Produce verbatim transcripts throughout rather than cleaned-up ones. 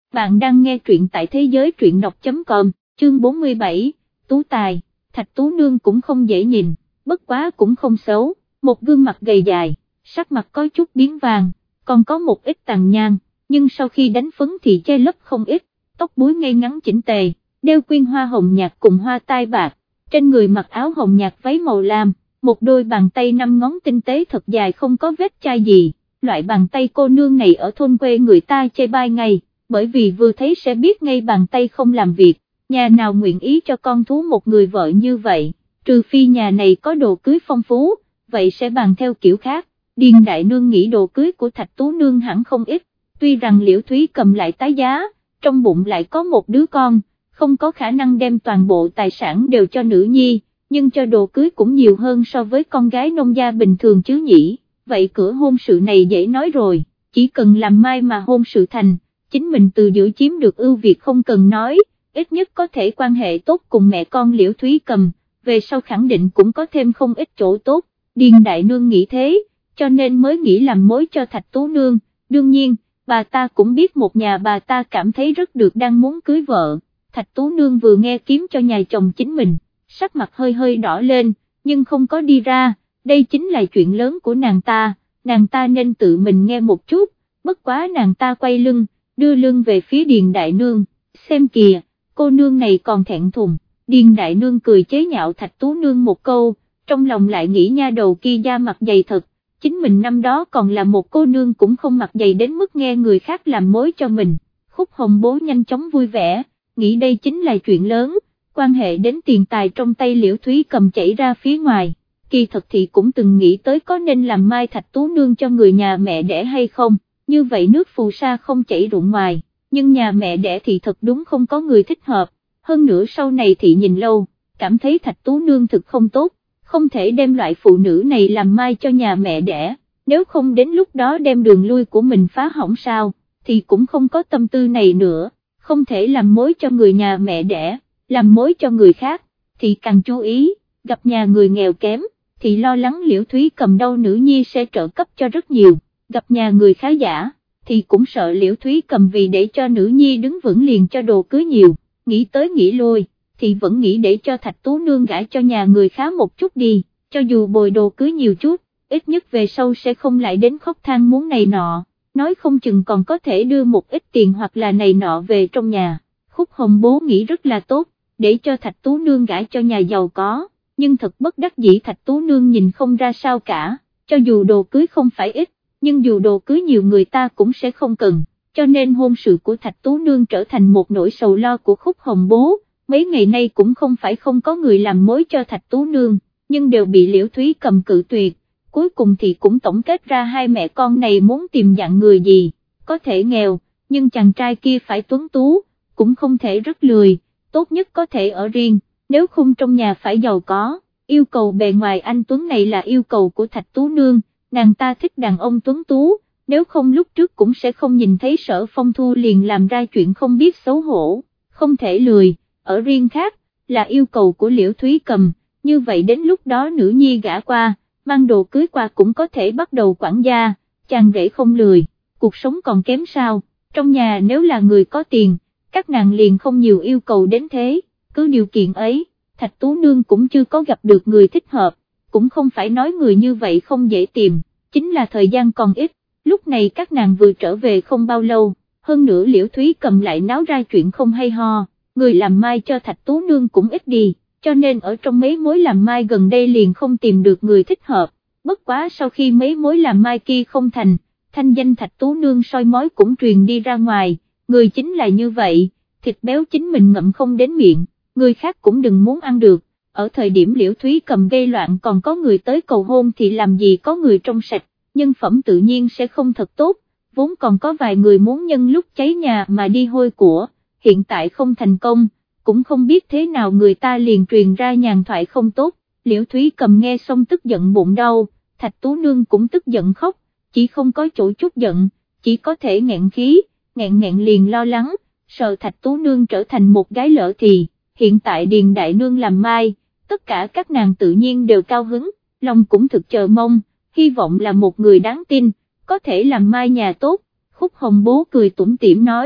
bạn đang nghe truyện tại thế giới truyện đọc chấm com, chương bốn mươi bảy, Tú Tài. Thạch Tú Nương cũng không dễ nhìn, bất quá cũng không xấu, một gương mặt gầy dài, sắc mặt có chút biến vàng, còn có một ít tàn nhang, nhưng sau khi đánh phấn thì che lấp không ít, tóc búi ngay ngắn chỉnh tề, đeo quyên hoa hồng nhạt cùng hoa tai bạc, trên người mặc áo hồng nhạt váy màu lam, một đôi bàn tay năm ngón tinh tế thật dài không có vết chai gì, loại bàn tay cô nương này ở thôn quê người ta chê bai ngay, bởi vì vừa thấy sẽ biết ngay bàn tay không làm việc, nhà nào nguyện ý cho con thú một người vợ như vậy, trừ phi nhà này có đồ cưới phong phú, vậy sẽ bàn theo kiểu khác. Điền đại nương nghĩ đồ cưới của Thạch Tú Nương hẳn không ít, tuy rằng Liễu Thúy Cầm lại tái giá, trong bụng lại có một đứa con, không có khả năng đem toàn bộ tài sản đều cho nữ nhi, nhưng cho đồ cưới cũng nhiều hơn so với con gái nông gia bình thường chứ nhỉ, vậy cửa hôn sự này dễ nói rồi, chỉ cần làm mai mà hôn sự thành, chính mình từ giữa chiếm được ưu việt không cần nói, ít nhất có thể quan hệ tốt cùng mẹ con Liễu Thúy Cầm, về sau khẳng định cũng có thêm không ít chỗ tốt, Điền đại nương nghĩ thế, cho nên mới nghĩ làm mối cho Thạch Tú Nương, đương nhiên, bà ta cũng biết một nhà bà ta cảm thấy rất được đang muốn cưới vợ, Thạch Tú Nương vừa nghe kiếm cho nhà chồng chính mình, sắc mặt hơi hơi đỏ lên, nhưng không có đi ra, đây chính là chuyện lớn của nàng ta, nàng ta nên tự mình nghe một chút, bất quá nàng ta quay lưng, đưa lưng về phía Điền đại nương, xem kìa, cô nương này còn thẹn thùng, Điền đại nương cười chế nhạo Thạch Tú Nương một câu, trong lòng lại nghĩ nha đầu kia da mặt dày thật, chính mình năm đó còn là một cô nương cũng không mặt dày đến mức nghe người khác làm mối cho mình, Khúc Hồng Bố nhanh chóng vui vẻ, nghĩ đây chính là chuyện lớn, quan hệ đến tiền tài trong tay Liễu Thúy Cầm chảy ra phía ngoài, kỳ thật thì cũng từng nghĩ tới có nên làm mai Thạch Tú Nương cho người nhà mẹ đẻ hay không, như vậy nước phù sa không chảy rụng ngoài, nhưng nhà mẹ đẻ thì thật đúng không có người thích hợp, hơn nữa sau này thì nhìn lâu, cảm thấy Thạch Tú Nương thực không tốt, không thể đem loại phụ nữ này làm mai cho nhà mẹ đẻ, nếu không đến lúc đó đem đường lui của mình phá hỏng sao, thì cũng không có tâm tư này nữa, không thể làm mối cho người nhà mẹ đẻ, làm mối cho người khác, thì càng chú ý, gặp nhà người nghèo kém, thì lo lắng Liễu Thúy Cầm đâu nữ nhi sẽ trợ cấp cho rất nhiều, gặp nhà người khá giả, thì cũng sợ Liễu Thúy Cầm vì để cho nữ nhi đứng vững liền cho đồ cưới nhiều, nghĩ tới nghĩ lui, thì vẫn nghĩ để cho Thạch Tú Nương gả cho nhà người khá một chút đi, cho dù bồi đồ cưới nhiều chút, ít nhất về sau sẽ không lại đến khóc than muốn này nọ, nói không chừng còn có thể đưa một ít tiền hoặc là này nọ về trong nhà. Khúc Hồng Bố nghĩ rất là tốt, để cho Thạch Tú Nương gả cho nhà giàu có, nhưng thật bất đắc dĩ Thạch Tú Nương nhìn không ra sao cả, cho dù đồ cưới không phải ít, nhưng dù đồ cưới nhiều người ta cũng sẽ không cần, cho nên hôn sự của Thạch Tú Nương trở thành một nỗi sầu lo của Khúc Hồng Bố, mấy ngày nay cũng không phải không có người làm mối cho Thạch Tú Nương, nhưng đều bị Liễu Thúy Cầm cự tuyệt, cuối cùng thì cũng tổng kết ra hai mẹ con này muốn tìm dạng người gì, có thể nghèo, nhưng chàng trai kia phải tuấn tú, cũng không thể rất lười, tốt nhất có thể ở riêng, nếu không trong nhà phải giàu có, yêu cầu bề ngoài anh tuấn này là yêu cầu của Thạch Tú Nương, nàng ta thích đàn ông tuấn tú, nếu không lúc trước cũng sẽ không nhìn thấy Sở Phong Thu liền làm ra chuyện không biết xấu hổ, không thể lười, ở riêng khác, là yêu cầu của Liễu Thúy Cầm, như vậy đến lúc đó nữ nhi gả qua, mang đồ cưới qua cũng có thể bắt đầu quản gia, chàng rể không lười, cuộc sống còn kém sao, trong nhà nếu là người có tiền, các nàng liền không nhiều yêu cầu đến thế, cứ điều kiện ấy, Thạch Tú Nương cũng chưa có gặp được người thích hợp, cũng không phải nói người như vậy không dễ tìm, chính là thời gian còn ít, lúc này các nàng vừa trở về không bao lâu, hơn nữa Liễu Thúy Cầm lại náo ra chuyện không hay ho, người làm mai cho Thạch Tú Nương cũng ít đi, cho nên ở trong mấy mối làm mai gần đây liền không tìm được người thích hợp, bất quá sau khi mấy mối làm mai kia không thành, thanh danh Thạch Tú Nương soi mói cũng truyền đi ra ngoài, người chính là như vậy, thịt béo chính mình ngậm không đến miệng, người khác cũng đừng muốn ăn được, ở thời điểm Liễu Thúy Cầm gây loạn còn có người tới cầu hôn thì làm gì có người trong sạch, nhân phẩm tự nhiên sẽ không thật tốt, vốn còn có vài người muốn nhân lúc cháy nhà mà đi hôi của, hiện tại không thành công, cũng không biết thế nào người ta liền truyền ra nhàn thoại không tốt, Liễu Thúy Cầm nghe xong tức giận bụng đau, Thạch Tú Nương cũng tức giận khóc, chỉ không có chỗ chút giận, chỉ có thể nghẹn khí, nghẹn nghẹn liền lo lắng, sợ Thạch Tú Nương trở thành một gái lỡ thì, hiện tại Điền Đại Nương làm mai, tất cả các nàng tự nhiên đều cao hứng, lòng cũng thực chờ mong, hy vọng là một người đáng tin, có thể làm mai nhà tốt, Khúc Hồng Bố cười tủm tỉm nói,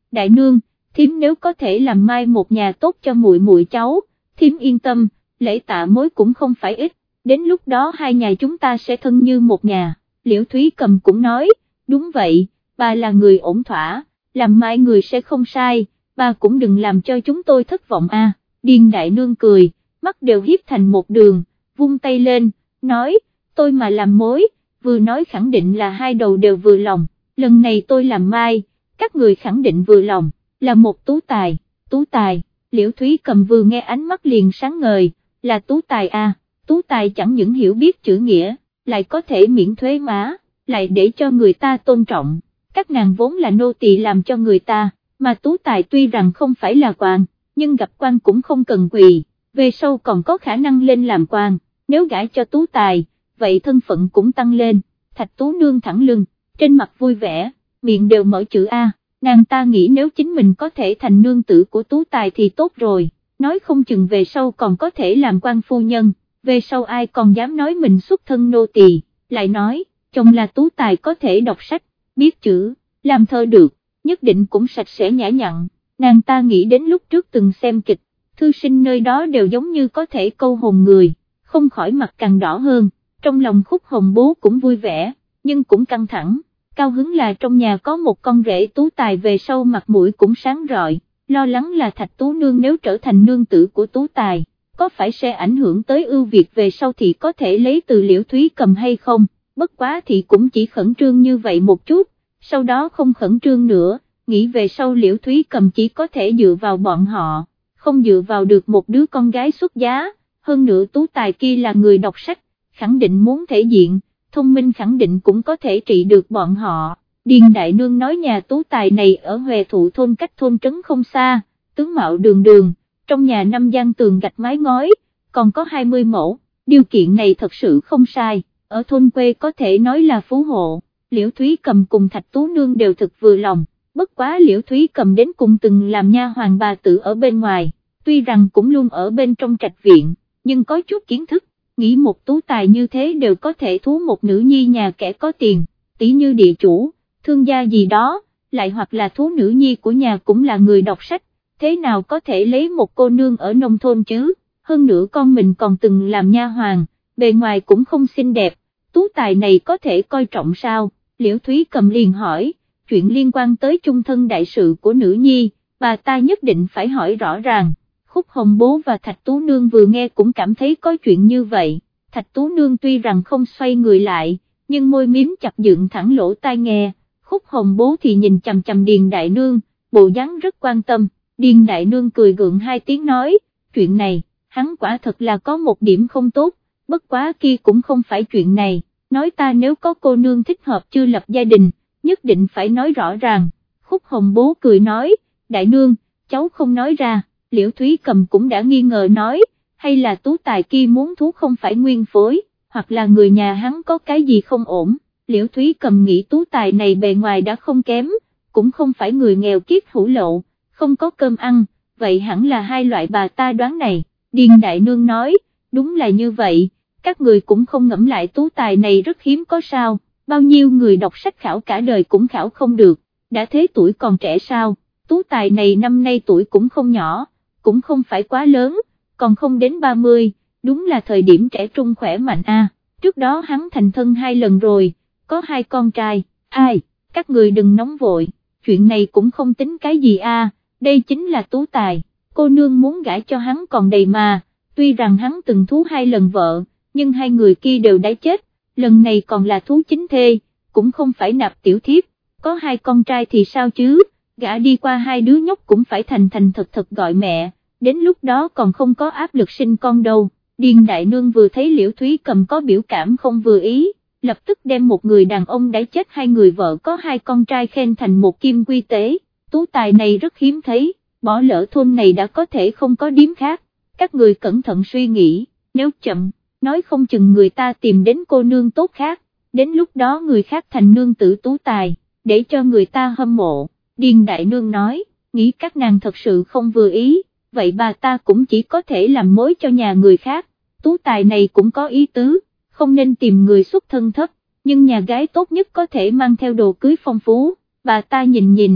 đại nương, thím nếu có thể làm mai một nhà tốt cho muội muội cháu, thím yên tâm, lễ tạ mối cũng không phải ít, đến lúc đó hai nhà chúng ta sẽ thân như một nhà. Liễu Thúy Cầm cũng nói, đúng vậy, bà là người ổn thỏa, làm mai người sẽ không sai, bà cũng đừng làm cho chúng tôi thất vọng a. Điền đại nương cười, mắt đều hiếp thành một đường, vung tay lên, nói, tôi mà làm mối, vừa nói khẳng định là hai đầu đều vừa lòng, lần này tôi làm mai, các người khẳng định vừa lòng, là một tú tài, tú tài. Liễu Thúy Cầm vừa nghe ánh mắt liền sáng ngời, là tú tài à, tú tài chẳng những hiểu biết chữ nghĩa, lại có thể miễn thuế má, lại để cho người ta tôn trọng, các nàng vốn là nô tỳ làm cho người ta, mà tú tài tuy rằng không phải là quan, nhưng gặp quan cũng không cần quỳ, về sau còn có khả năng lên làm quan, nếu gả cho tú tài, vậy thân phận cũng tăng lên. Thạch Tú Nương thẳng lưng, trên mặt vui vẻ, miệng đều mở chữ A. Nàng ta nghĩ nếu chính mình có thể thành nương tử của tú tài thì tốt rồi, nói không chừng về sau còn có thể làm quan phu nhân, về sau ai còn dám nói mình xuất thân nô tỳ, lại nói, chồng là tú tài có thể đọc sách, biết chữ, làm thơ được, nhất định cũng sạch sẽ nhã nhặn. Nàng ta nghĩ đến lúc trước từng xem kịch, thư sinh nơi đó đều giống như có thể câu hồn người, không khỏi mặt càng đỏ hơn, trong lòng Khúc Hồng Bố cũng vui vẻ, nhưng cũng căng thẳng. Cao hứng là trong nhà có một con rể tú tài về sau mặt mũi cũng sáng rọi, lo lắng là Thạch Tú Nương nếu trở thành nương tử của tú tài, có phải sẽ ảnh hưởng tới ưu việt về sau thì có thể lấy từ Liễu Thúy Cầm hay không, bất quá thì cũng chỉ khẩn trương như vậy một chút, sau đó không khẩn trương nữa, nghĩ về sau Liễu Thúy Cầm chỉ có thể dựa vào bọn họ, không dựa vào được một đứa con gái xuất giá, hơn nữa tú tài kia là người đọc sách, khẳng định muốn thể diện, thông minh khẳng định cũng có thể trị được bọn họ. Điền đại nương nói nhà tú tài này ở Huệ Thụ thôn cách thôn trấn không xa, tướng mạo đường đường, trong nhà năm gian tường gạch mái ngói, còn có hai mươi mẫu, điều kiện này thật sự không sai, ở thôn quê có thể nói là phú hộ. Liễu Thúy Cầm cùng Thạch Tú Nương đều thực vừa lòng, bất quá Liễu Thúy Cầm đến cùng từng làm nha hoàn bà tử ở bên ngoài, tuy rằng cũng luôn ở bên trong trạch viện, nhưng có chút kiến thức, nghĩ một tú tài như thế đều có thể thú một nữ nhi nhà kẻ có tiền, tỷ như địa chủ, thương gia gì đó, lại hoặc là thú nữ nhi của nhà cũng là người đọc sách, thế nào có thể lấy một cô nương ở nông thôn chứ, hơn nữa con mình còn từng làm nha hoàn, bề ngoài cũng không xinh đẹp, tú tài này có thể coi trọng sao? Liễu Thúy Cầm liền hỏi, chuyện liên quan tới chung thân đại sự của nữ nhi, bà ta nhất định phải hỏi rõ ràng. Khúc Hồng Bố và Thạch Tú Nương vừa nghe cũng cảm thấy có chuyện như vậy, Thạch Tú Nương tuy rằng không xoay người lại, nhưng môi miếm chặt dựng thẳng lỗ tai nghe, Khúc Hồng Bố thì nhìn chằm chằm Điền đại nương, bộ dáng rất quan tâm. Điền đại nương cười gượng hai tiếng nói, chuyện này, hắn quả thật là có một điểm không tốt, bất quá kia cũng không phải chuyện này, nói ta nếu có cô nương thích hợp chưa lập gia đình, nhất định phải nói rõ ràng. Khúc Hồng Bố cười nói, đại nương, cháu không nói ra. Liễu Thúy Cầm cũng đã nghi ngờ nói, hay là tú tài kia muốn thú không phải nguyên phối, hoặc là người nhà hắn có cái gì không ổn. Liễu Thúy Cầm nghĩ tú tài này bề ngoài đã không kém, cũng không phải người nghèo kiết hủ lậu, không có cơm ăn, vậy hẳn là hai loại bà ta đoán này. Điền đại nương nói, đúng là như vậy, các người cũng không ngẫm lại tú tài này rất hiếm có sao, bao nhiêu người đọc sách khảo cả đời cũng khảo không được, đã thế tuổi còn trẻ sao, tú tài này năm nay tuổi cũng không nhỏ, cũng không phải quá lớn, còn không đến ba mươi, đúng là thời điểm trẻ trung khỏe mạnh a. Trước đó hắn thành thân hai lần rồi, có hai con trai, ai, các người đừng nóng vội, chuyện này cũng không tính cái gì a, đây chính là tú tài, cô nương muốn gả cho hắn còn đầy mà, tuy rằng hắn từng thú hai lần vợ, nhưng hai người kia đều đã chết, lần này còn là thú chính thê, cũng không phải nạp tiểu thiếp, có hai con trai thì sao chứ, gả đi qua hai đứa nhóc cũng phải thành thành thật thật gọi mẹ, đến lúc đó còn không có áp lực sinh con đâu. Điền đại nương vừa thấy Liễu Thúy Cầm có biểu cảm không vừa ý, lập tức đem một người đàn ông đã chết hai người vợ có hai con trai khen thành một kim quy tế, tú tài này rất hiếm thấy, bỏ lỡ thôn này đã có thể không có điếm khác, các người cẩn thận suy nghĩ, nếu chậm, nói không chừng người ta tìm đến cô nương tốt khác, đến lúc đó người khác thành nương tử tú tài, để cho người ta hâm mộ. Điền đại nương nói, nghĩ các nàng thật sự không vừa ý, vậy bà ta cũng chỉ có thể làm mối cho nhà người khác, tú tài này cũng có ý tứ, không nên tìm người xuất thân thấp, nhưng nhà gái tốt nhất có thể mang theo đồ cưới phong phú, bà ta nhìn nhìn,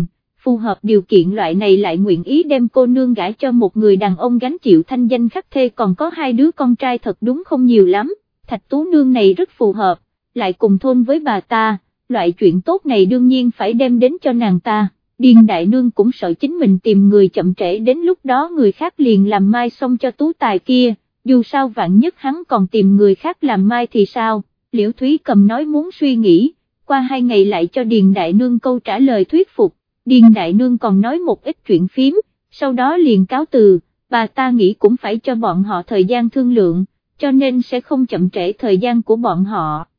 phù hợp điều kiện loại này lại nguyện ý đem cô nương gả cho một người đàn ông gánh chịu thanh danh khắc thê còn có hai đứa con trai thật đúng không nhiều lắm, Thạch Tú Nương này rất phù hợp, lại cùng thôn với bà ta, loại chuyện tốt này đương nhiên phải đem đến cho nàng ta. Điền Đại Nương cũng sợ chính mình tìm người chậm trễ đến lúc đó người khác liền làm mai xong cho Tú Tài kia, dù sao vạn nhất hắn còn tìm người khác làm mai thì sao, Liễu Thúy Cầm nói muốn suy nghĩ, qua hai ngày lại cho Điền Đại Nương câu trả lời thuyết phục, Điền Đại Nương còn nói một ít chuyện phím, sau đó liền cáo từ, bà ta nghĩ cũng phải cho bọn họ thời gian thương lượng, cho nên sẽ không chậm trễ thời gian của bọn họ.